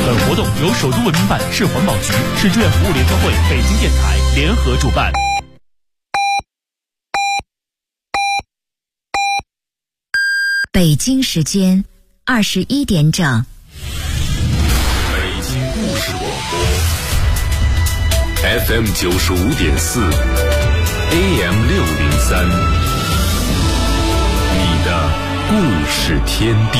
本活动由首都文明办、市环保局、市志愿服务联合会、北京电台联合主办。 北京时间21点整。 北京故事广播 FM 95.4 AM 603，你的故事天地。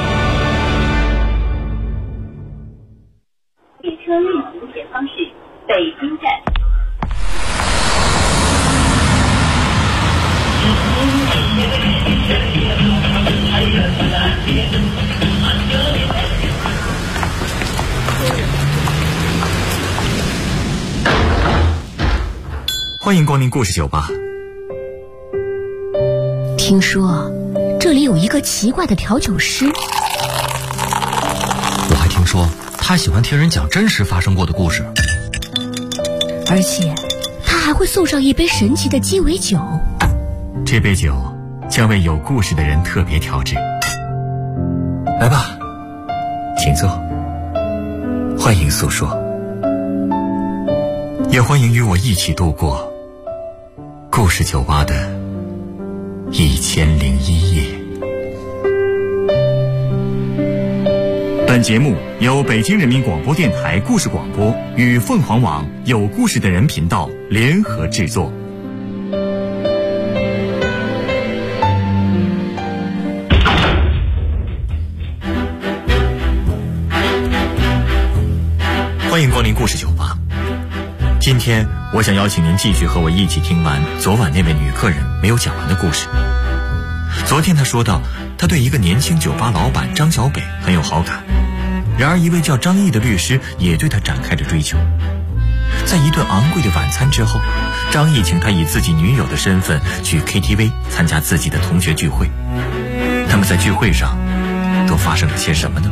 列车运行前方是北京站。 欢迎光临故事酒吧。 听说这里有一个奇怪的调酒师， 我还听说他喜欢听人讲真实发生过的故事， 而且他还会送上一杯神奇的鸡尾酒。 这杯酒将为有故事的人特别调制。来吧，请坐，欢迎诉说，也欢迎与我一起度过故事酒吧的1001夜。本节目由北京人民广播电台故事广播与凤凰网有故事的人频道联合制作。欢迎光临故事酒吧。今天我想邀请您继续和我一起听完昨晚那位女客人没有讲完的故事。昨天她说到，她对一个年轻酒吧老板张小北很有好感，然而一位叫张毅的律师也对她展开着追求。在一顿昂贵的晚餐之后，张毅请她以自己女友的身份去 KTV 参加自己的同学聚会。他们在聚会上都发生了些什么呢？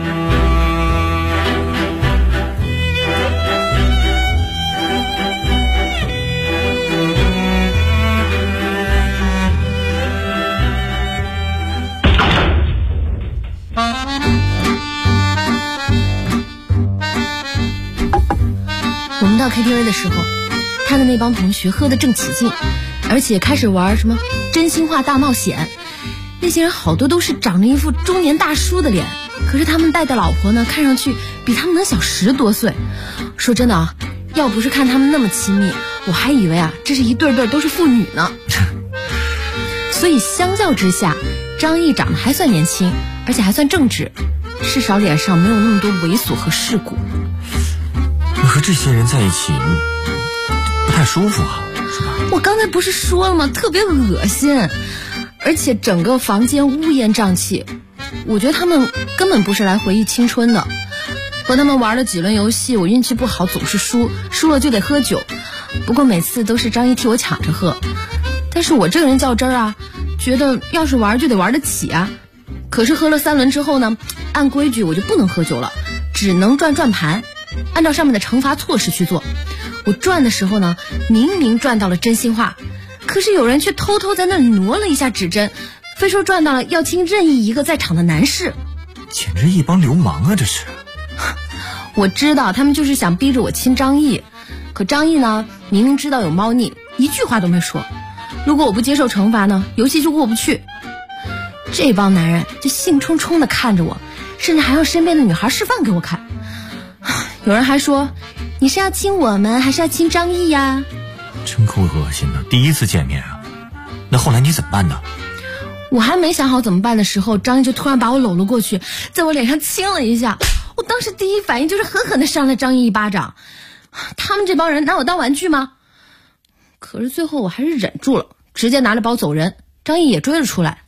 我们到 KTV 的时候，他的那帮同学喝得正起劲，而且开始玩什么真心话大冒险。那些人好多都是长着一副中年大叔的脸，可是他们带的老婆呢，看上去比他们能小10多岁。说真的啊，要不是看他们那么亲密，我还以为啊这是一对对都是父女呢。所以相较之下，张毅长得还算年轻，而且还算正直，至少脸上没有那么多猥琐和世故。 和这些人在一起不太舒服啊，是吧？我刚才不是说了吗？特别恶心，而且整个房间乌烟瘴气。我觉得他们根本不是来回忆青春的。和他们玩了几轮游戏，我运气不好，总是输了就得喝酒。不过每次都是张毅替我抢着喝，但是我这个人较真儿啊，觉得要是玩就得玩得起啊。可是喝了3轮之后呢，按规矩我就不能喝酒了，只能转盘，按照上面的惩罚措施去做。我转的时候呢，明明转到了真心话，可是有人却偷偷在那里挪了一下指针，非说转到了要亲任意一个在场的男士。 简直一帮流氓啊，这是。 我知道他们就是想逼着我亲张毅，可张毅呢，明明知道有猫腻，一句话都没说。如果我不接受惩罚呢，游戏就过不去。这帮男人就兴冲冲地看着我，甚至还让身边的女孩示范给我看。有人还说，你是要亲我们还是要亲张毅呀？ 真够恶心的，第一次见面啊。那后来你怎么办呢？ 我还没想好怎么办的时候，张毅就突然把我搂了过去，在我脸上亲了一下。我当时第一反应就是狠狠地扇了张毅一巴掌。他们这帮人拿我当玩具吗？可是最后我还是忍住了，直接拿着包走人。张毅也追了出来。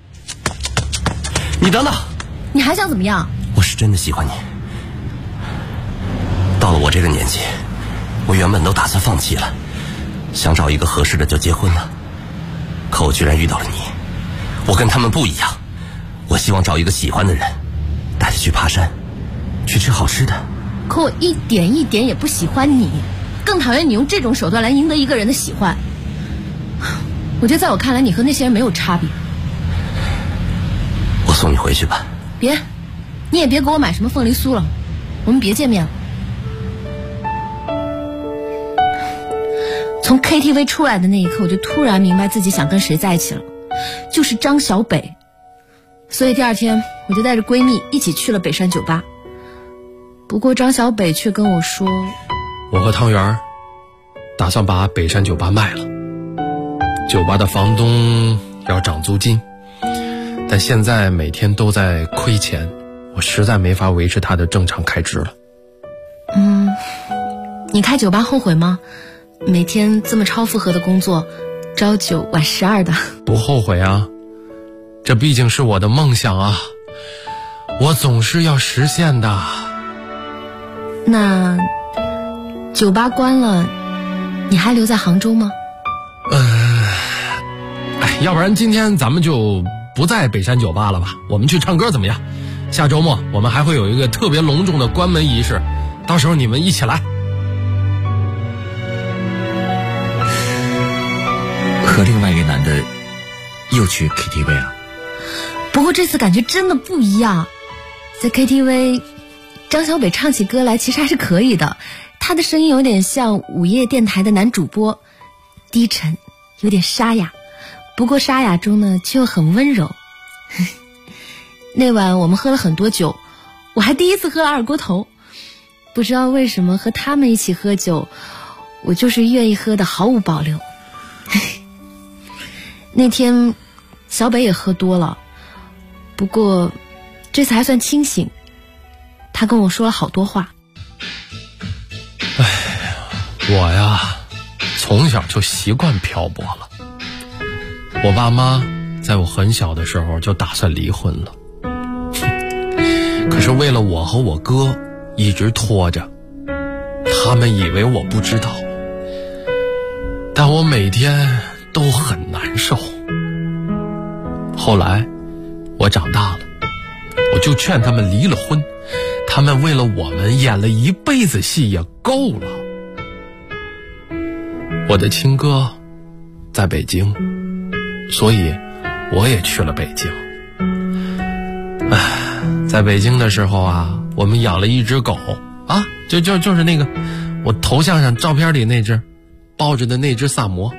你等等， 你还想怎么样？ 我是真的喜欢你。到了我这个年纪，我原本都打算放弃了，想找一个合适的就结婚了。可我居然遇到了你，我跟他们不一样。我希望找一个喜欢的人，带他去爬山，去吃好吃的。 可我一点也不喜欢你，更讨厌你用这种手段来赢得一个人的喜欢。我觉得在我看来，你和那些人没有差别。 我送你回去吧。 别，你也别给我买什么凤梨酥了， 我们别见面了。从 KTV 出来的那一刻，我就突然明白自己想跟谁在一起了，就是张小北。所以第二天我就带着闺蜜一起去了北山酒吧。不过张小北却跟我说， 我和汤圆打算把北山酒吧卖了，酒吧的房东要涨租金，但现在每天都在亏钱，我实在没法维持他的正常开支了。 你开酒吧后悔吗？每天这么超负荷的工作，朝9晚12的。 不后悔啊，这毕竟是我的梦想啊，我总是要实现的。 那酒吧关了，你还留在杭州吗？ 要不然今天咱们就不在北山酒吧了吧，我们去唱歌怎么样？下周末我们还会有一个特别隆重的关门仪式，到时候你们一起来。 和另外一个男的又去 KTV 啊？ 不过这次感觉真的不一样，在 KTV 张小北唱起歌来其实还是可以的，他的声音有点像午夜电台的男主播，低沉有点沙哑，不过沙哑中呢却又很温柔。那晚我们喝了很多酒，我还第一次喝了二锅头，不知道为什么和他们一起喝酒，我就是愿意喝的毫无保留。那天小北也喝多了，不过这次还算清醒，他跟我说了好多话。 我呀从小就习惯漂泊了，我爸妈在我很小的时候就打算离婚了，可是为了我和我哥一直拖着，他们以为我不知道，但我每天都很难受。后来我长大了，我就劝他们离了婚，他们为了我们演了一辈子戏也够了。我的亲哥在北京，所以我也去了北京。在北京的时候啊，我们养了一只狗啊，就是那个我头像上照片里那只抱着的那只萨摩。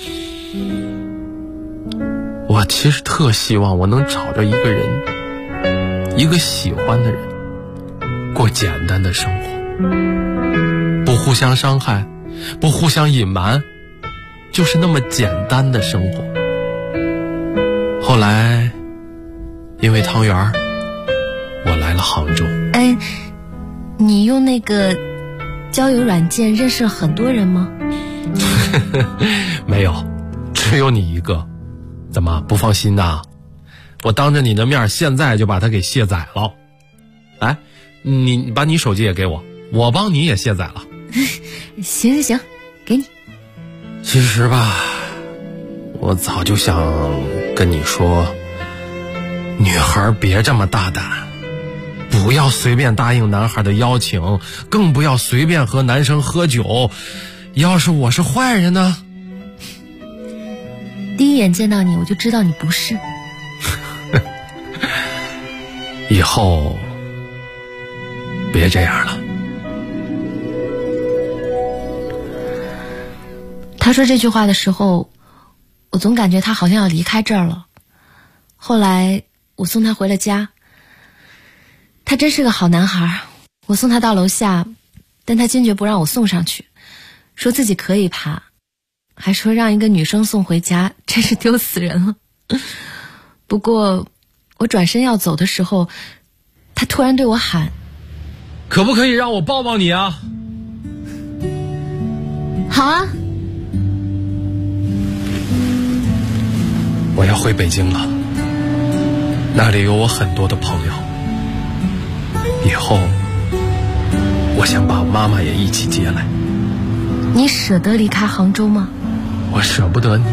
我其实特希望我能找着一个人，一个喜欢的人，过简单的生活，不互相伤害，不互相隐瞒，就是那么简单的生活。后来因为汤圆我来了杭州。 你用那个交友软件认识了很多人吗？ 没有，只有你一个。怎么不放心呐？我当着你的面现在就把它给卸载了。来，你把你手机也给我，我帮你也卸载了。 行，给你。 其实吧，我早就想跟你说，女孩别这么大胆，不要随便答应男孩的邀请，更不要随便和男生喝酒。要是我是坏人呢？ 第一眼见到你我就知道你不是。 以后别这样了。 他说这句话的时候，我总感觉他好像要离开这儿了。后来我送他回了家，他真是个好男孩。我送他到楼下，但他坚决不让我送上去，说自己可以爬，还说让一个女生送回家真是丢死人了。不过我转身要走的时候，他突然对我喊， 可不可以让我抱抱你啊？ 好啊。 我要回北京了，那里有我很多的朋友，以后我想把妈妈也一起接来。 你舍得离开杭州吗？ 我舍不得你。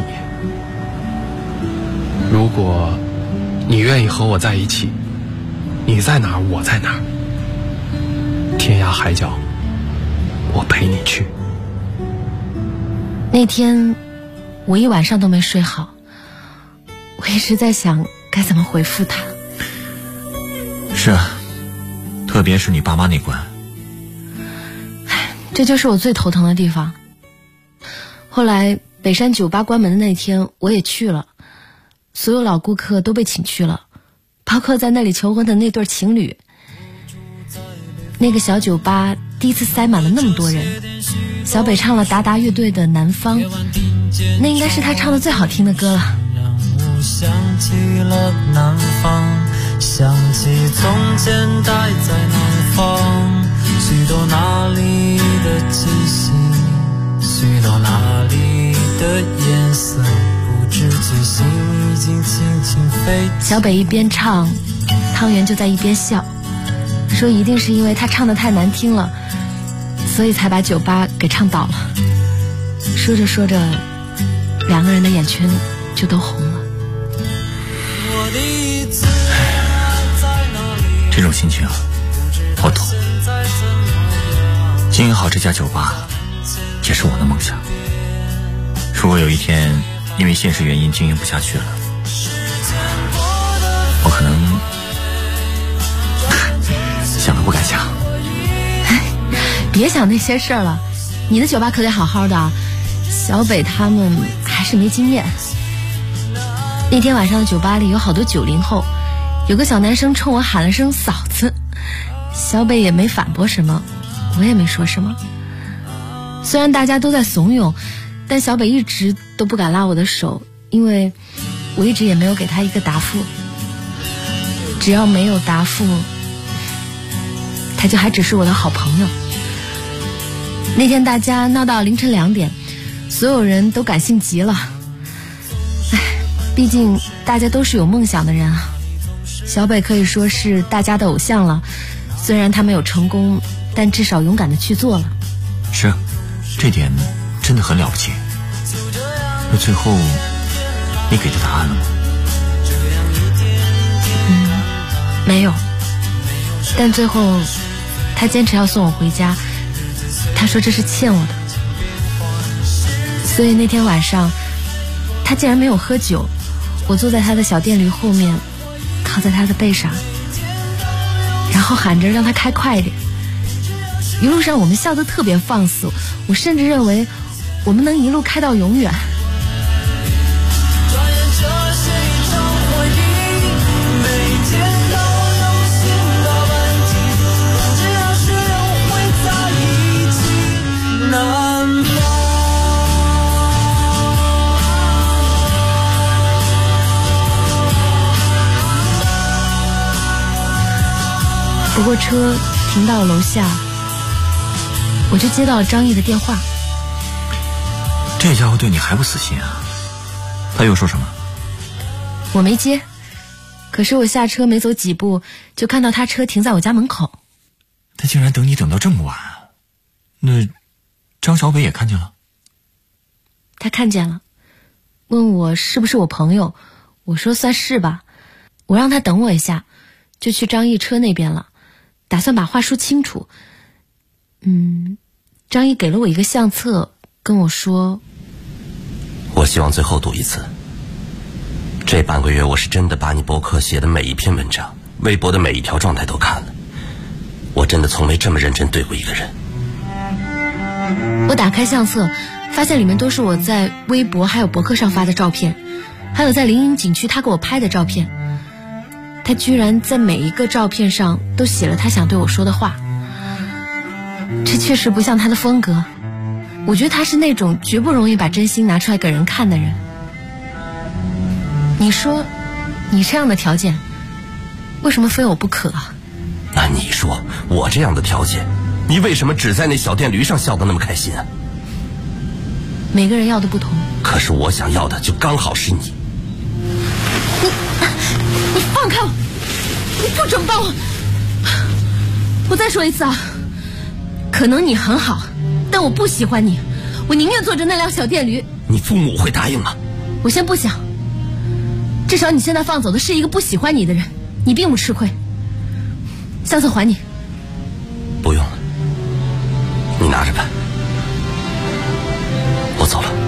如果你愿意和我在一起，你在哪儿我在哪儿，天涯海角我陪你去。 那天我一晚上都没睡好，我一直在想该怎么回复他。 是啊，特别是你爸妈那关， 这就是我最头疼的地方。后来北山酒吧关门的那天我也去了，所有老顾客都被请去了，包括在那里求婚的那对情侣。那个小酒吧第一次塞满了那么多人，小北唱了达达乐队的《南方》，那应该是他唱的最好听的歌了。 想起了南方，想起从前待在南方，许多那里的气息，许多那里的颜色，不知觉心已经轻轻飞。 小北一边唱，汤圆就在一边笑，说一定是因为他唱得太难听了，所以才把酒吧给唱倒了。说着说着，两个人的眼圈就都红了。 这种心情啊，我懂。经营好这家酒吧也是我的梦想。如果有一天因为现实原因经营不下去了，我可能想都不敢想。 别想那些事儿了，你的酒吧可得好好的，小北他们还是没经验。那天晚上的酒吧里有好多90后，有个小男生冲我喊了声嫂子，小北也没反驳什么，我也没说什么。虽然大家都在怂恿，但小北一直都不敢拉我的手，因为我一直也没有给他一个答复。只要没有答复，他就还只是我的好朋友。那天大家闹到凌晨2点，所有人都感性极了。毕竟大家都是有梦想的人啊，小北可以说是大家的偶像了。虽然他没有成功，但至少勇敢的去做了。 是啊，这点真的很了不起。那最后你给他答案了吗？ 没有。但最后他坚持要送我回家，他说这是欠我的。所以那天晚上他竟然没有喝酒，我坐在他的小电驴后面，靠在他的背上，然后喊着让他开快点。一路上我们笑得特别放肆，我甚至认为我们能一路开到永远。不过车停到了楼下，我就接到了张毅的电话。 这家伙对你还不死心啊？他又说什么？ 我没接，可是我下车没走几步，就看到他车停在我家门口。 他竟然等你等到这么晚？那张小北也看见了？ 他看见了，问我是不是我朋友，我说算是吧。我让他等我一下，就去张毅车那边了，打算把话说清楚。张毅给了我一个相册，跟我说， 我希望最后赌一次，这半个月我是真的把你博客写的每一篇文章，微博的每一条状态都看了，我真的从没这么认真对过一个人。 我打开相册，发现里面都是我在微博还有博客上发的照片，还有在林荫景区他给我拍的照片。他居然在每一个照片上都写了他想对我说的话，这确实不像他的风格。我觉得他是那种绝不容易把真心拿出来给人看的人。你说你这样的条件为什么非我不可啊？ 那你说我这样的条件，你为什么只在那小电驴上笑得那么开心啊？ 每个人要的不同， 可是我想要的就刚好是你。 你放开我，你不准帮我！我再说一次啊，可能你很好，但我不喜欢你，我宁愿坐着那辆小电驴。 你父母会答应吗？ 我先不想，至少你现在放走的是一个不喜欢你的人，你并不吃亏。相册还你。 不用了，你拿着吧，我走了。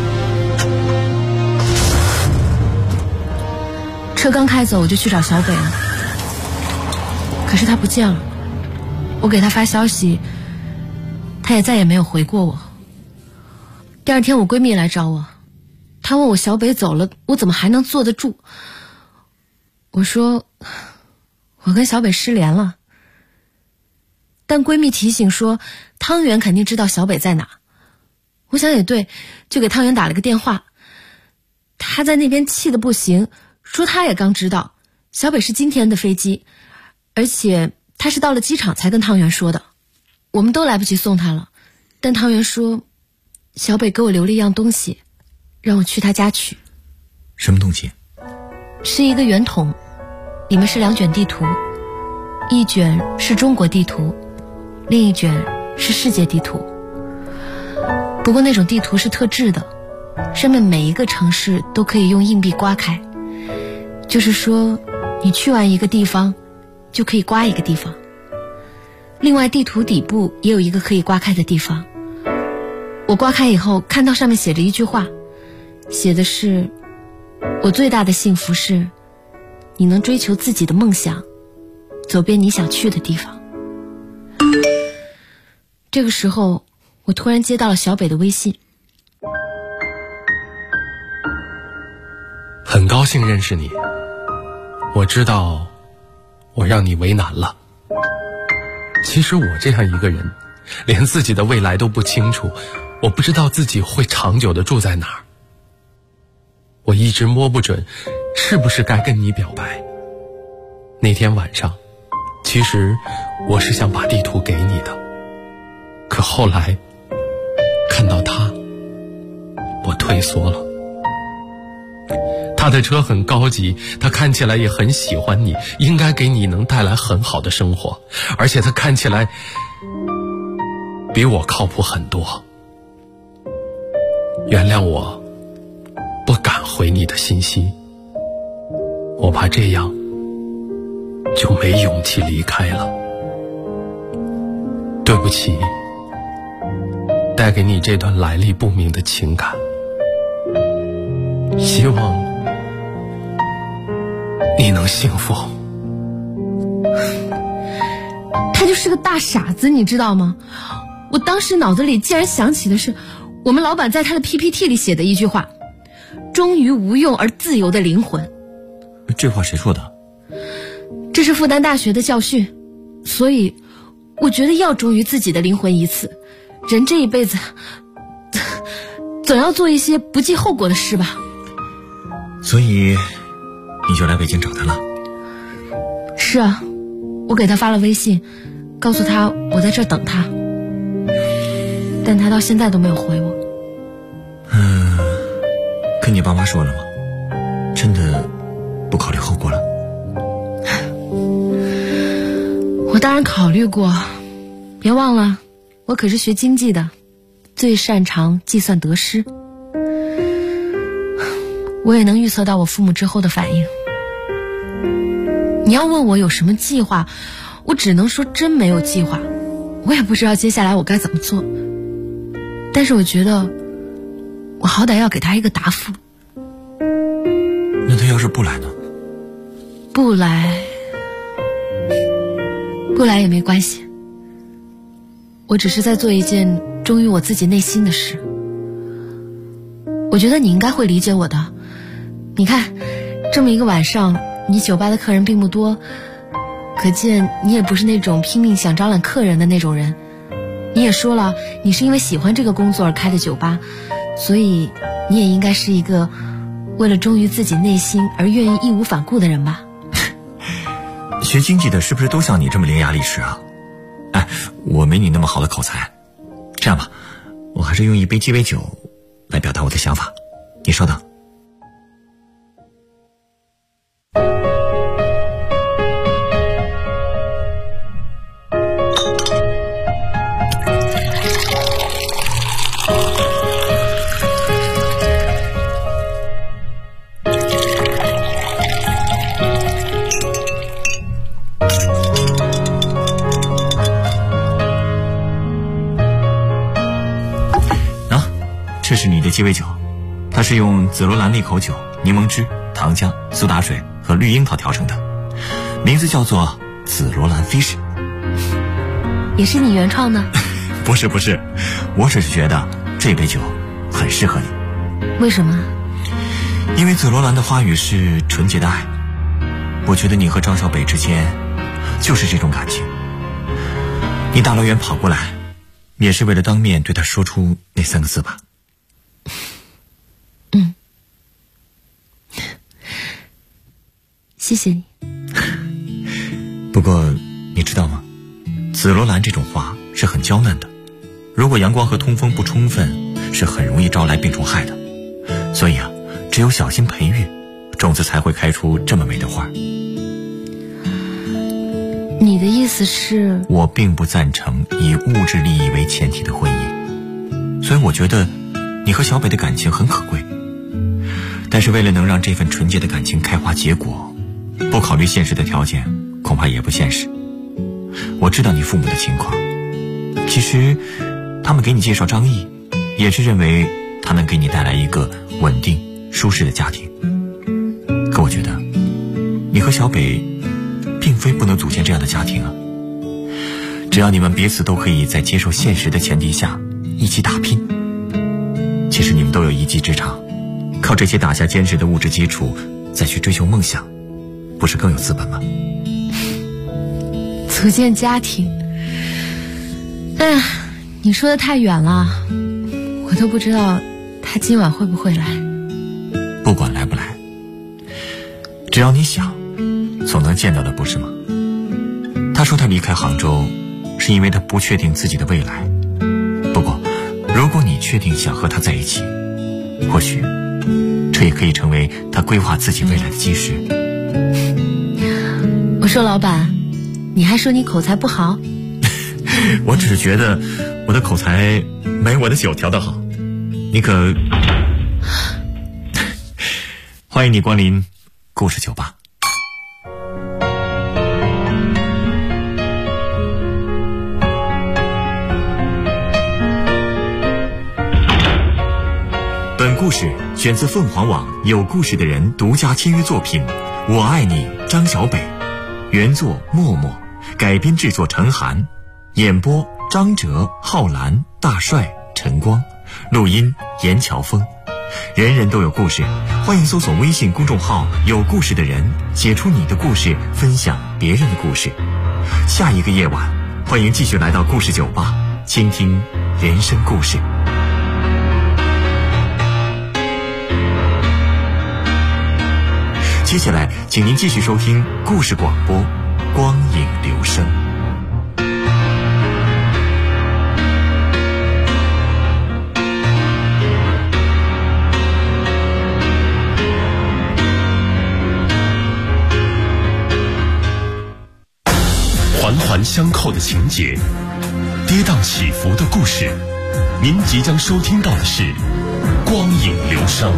车刚开走，我就去找小北了，可是他不见了。我给他发消息， 她也再也没有回过我。第二天我闺蜜来找我，她问我小北走了，我怎么还能坐得住？我说我跟小北失联了。但闺蜜提醒说汤圆肯定知道小北在哪。我想也对，就给汤圆打了个电话。他在那边气得不行，说他也刚知道小北是今天的飞机，而且他是到了机场才跟汤圆说的。我们都来不及送他了，但汤圆说小北给我留了一样东西，让我去他家取。 什么东西？ 是一个圆筒，里面是2卷地图，一卷是中国地图，另一卷是世界地图。不过那种地图是特制的，上面每一个城市都可以用硬币刮开，就是说你去完一个地方就可以刮一个地方。另外地图底部也有一个可以刮开的地方，我刮开以后看到上面写着一句话，写的是我最大的幸福是你能追求自己的梦想，走遍你想去的地方。这个时候我突然接到了小北的微信。 很高兴认识你，我知道我让你为难了。其实我这样一个人，连自己的未来都不清楚，我不知道自己会长久地住在哪儿。我一直摸不准是不是该跟你表白。那天晚上，其实我是想把地图给你的，可后来看到他，我退缩了。他的车很高级，他看起来也很喜欢你，应该给你能带来很好的生活，而且他看起来比我靠谱很多。原谅我不敢回你的信息，我怕这样就没勇气离开了。对不起，带给你这段来历不明的情感，希望你能幸福。 他就是个大傻子，你知道吗？我当时脑子里竟然想起的是我们老板在他的 PPT 里写的一句话，忠于无用而自由的灵魂。 这话谁说的？ 这是复旦大学的教训，所以我觉得要忠于自己的灵魂一次，人这一辈子总要做一些不计后果的事吧。 所以你就来北京找他了？ 是啊，我给他发了微信，告诉他我在这儿等他，但他到现在都没有回我。 跟你爸妈说了吗？真的不考虑后果了？ 我当然考虑过，别忘了我可是学经济的，最擅长计算得失。我也能预测到我父母之后的反应。你要问我有什么计划，我只能说真没有计划，我也不知道接下来我该怎么做。但是我觉得我好歹要给他一个答复。 那他要是不来呢？ 不来也没关系，我只是在做一件忠于我自己内心的事。我觉得你应该会理解我的。你看，这么一个晚上，你酒吧的客人并不多，可见你也不是那种拼命想招揽客人的那种人。你也说了，你是因为喜欢这个工作而开的酒吧，所以你也应该是一个为了忠于自己内心而愿意义无反顾的人吧。 学经济的是不是都像你这么伶牙俐齿啊？哎，我没你那么好的口才。这样吧，我还是用一杯鸡尾酒来表达我的想法，你稍等。这是你的鸡尾酒，它是用紫罗兰利口酒、柠檬汁、糖浆、苏打水和绿樱桃调成的，名字叫做紫罗兰 Fish。 也是你原创的？ 不是，我只是觉得这杯酒很适合你。 为什么？ 因为紫罗兰的花语是纯洁的爱，我觉得你和张小北之间就是这种感情。你大老远跑过来，也是为了当面对他说出那3个字吧？ 谢谢你。 不过你知道吗，紫罗兰这种花是很娇嫩的，如果阳光和通风不充分，是很容易招来病虫害的。所以只有小心培育，种子才会开出这么美的花。 你的意思是？我并不赞成以物质利益为前提的婚姻，所以我觉得你和小北的感情很可贵。但是为了能让这份纯洁的感情开花结果，不考虑现实的条件，恐怕也不现实。我知道你父母的情况，其实他们给你介绍张毅，也是认为他能给你带来一个稳定舒适的家庭。可我觉得你和小北并非不能组建这样的家庭啊，只要你们彼此都可以在接受现实的前提下一起打拼。其实你们都有一技之长，靠这些打下坚实的物质基础再去追求梦想，不是更有资本吗？ 组建家庭，哎呀，你说的太远了，我都不知道他今晚会不会来。 不管来不来，只要你想，总能见到的，不是吗？他说他离开杭州是因为他不确定自己的未来，不过如果你确定想和他在一起，或许这也可以成为他规划自己未来的基石。 我说老板，你还说你口才不好？ 我只是觉得我的口才没我的酒调得好，你可欢迎你光临故事酒吧。本故事选自凤凰网有故事的人独家签约作品《我爱你》张小北，原作默默，改编制作陈寒，演播张哲、浩然、大帅、陈光，录音严乔峰。人人都有故事，欢迎搜索微信公众号有故事的人，写出你的故事，分享别人的故事。下一个夜晚，欢迎继续来到故事酒吧，倾听人生故事。接下来请您继续收听故事广播光影留声。 环环相扣的情节，跌宕起伏的故事，您即将收听到的是光影留声。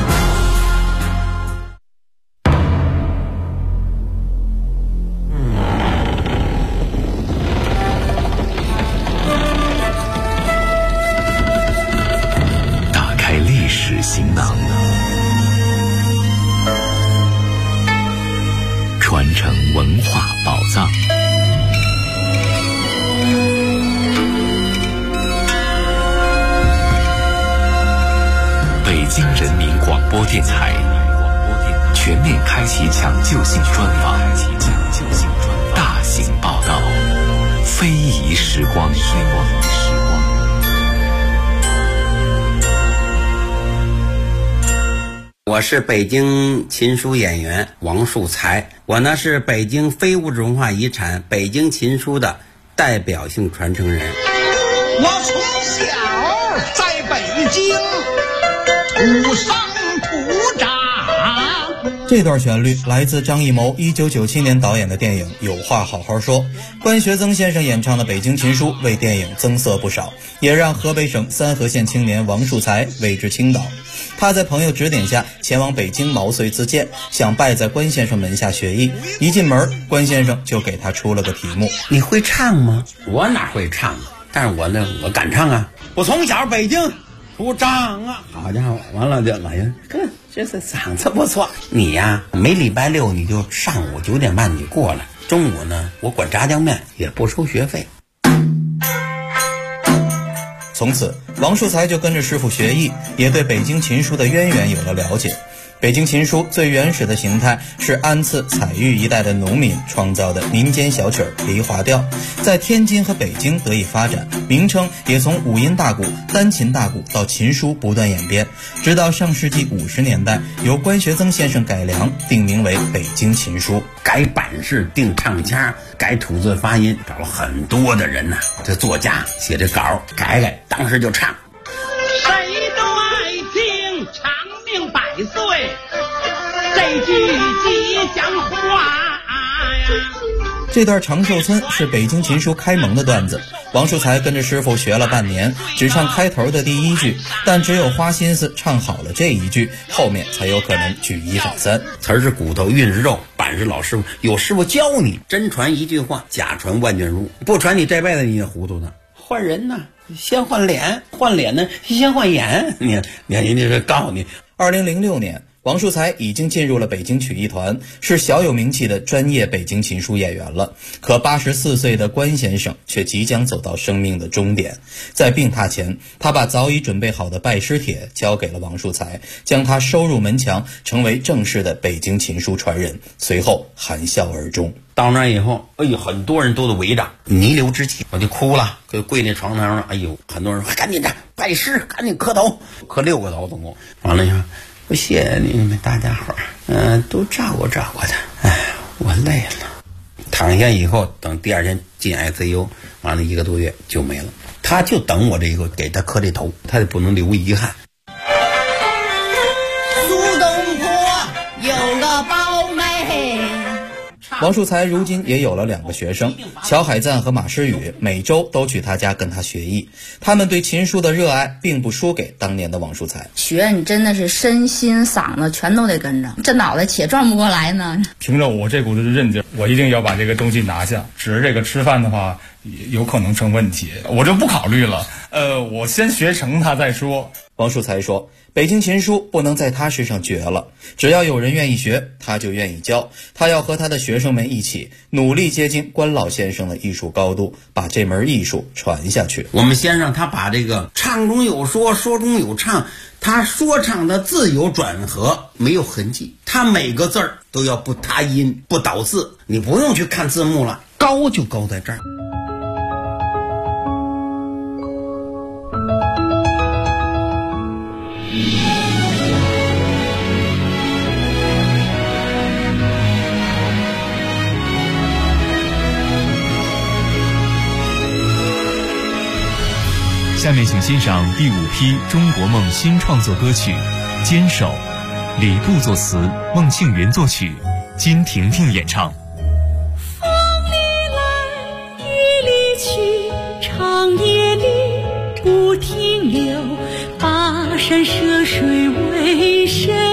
打开历史行囊，传承文化宝藏。北京人民广播电台全面开启抢救性专访，大型报道，非遗时光。 我是北京琴书演员王树才，我呢是北京非物质文化遗产北京琴书的代表性传承人。 我从小在北京土生土长。 这段旋律来自张艺谋1997年导演的电影《有话好好说》，关学增先生演唱的《北京琴书》为电影增色不少，也让河北省三河县青年王树才为之倾倒。他在朋友指点下前往北京毛遂自荐，想拜在关先生门下学艺。一进门，关先生就给他出了个题目： 你会唱吗？我哪会唱啊？但是我敢唱啊！我从小北京出长啊！好家伙，完了就哎呀，这嗓子不错。你呀，每礼拜六你就上午9点半你过来，中午呢我管炸酱面，也不收学费。 从此，王树才就跟着师傅学艺，也对北京琴书的渊源有了了解。北京琴书最原始的形态是安次、采玉一带的农民创造的民间小曲梨花调，在天津和北京得以发展，名称也从五音大鼓、单琴大鼓到琴书不断演变，直到上世纪50年代由关学增先生改良，定名为北京琴书。 改版式、定唱腔、改吐字发音，找了很多的人呐，这作家写这稿改，当时就唱。 谁都爱听长命百岁，这句吉祥话呀。 这段长寿村是北京琴书开蒙的段子，王树才跟着师傅学了半年，只唱开头的第一句，但只有花心思唱好了这一句，后面才有可能举一反三。 词儿是骨头，韵是肉，板是老师傅，有师傅教你，真传一句话，假传万卷书，不传你这辈子你也糊涂的。换人呢，先换脸，换脸呢先换眼，你这告诉你。 2006年。王树才已经进入了北京曲艺团，是小有名气的专业北京琴书演员了。可84岁的关先生却即将走到生命的终点。在病榻前，他把早已准备好的拜师帖交给了王树才，将他收入门墙，成为正式的北京琴书传人。随后含笑而终。 到那以后，哎呦，很多人都围着，弥留之际，我就哭了，就跪那床头上。哎呦，很多人说赶紧的拜师，赶紧磕头，磕6个头总共。完了以后。我谢谢你们大家伙儿，都照顾照顾他。哎，我累了。躺下以后，等第2天进 ICU， 完了1个多月就没了。他就等我这个给他磕这头，他也不能留遗憾。 苏东坡有个胞妹。 王树才如今也有了2个学生，乔海赞和马诗雨，每周都去他家跟他学艺。他们对琴书的热爱并不输给当年的王树才。 学你真的是身心嗓子全都得跟着，这脑袋且转不过来呢。 凭着我这股子韧劲，我一定要把这个东西拿下。只是这个吃饭的话，有可能成问题，我就不考虑了。我先学成它再说。 王树才说，北京琴书不能在他身上绝了，只要有人愿意学，他就愿意教。他要和他的学生们一起努力接近关老先生的艺术高度，把这门艺术传下去。 我们先让他把这个唱中有说，说中有唱，他说唱的字有转合，没有痕迹，他每个字儿都要不塌音不倒字，你不用去看字幕了，高就高在这儿。 下面请欣赏第5批中国梦新创作歌曲《坚守》，李杜作词，孟庆云作曲，金婷婷演唱。 风里来，雨里去，长夜里不停留，跋山涉水为谁？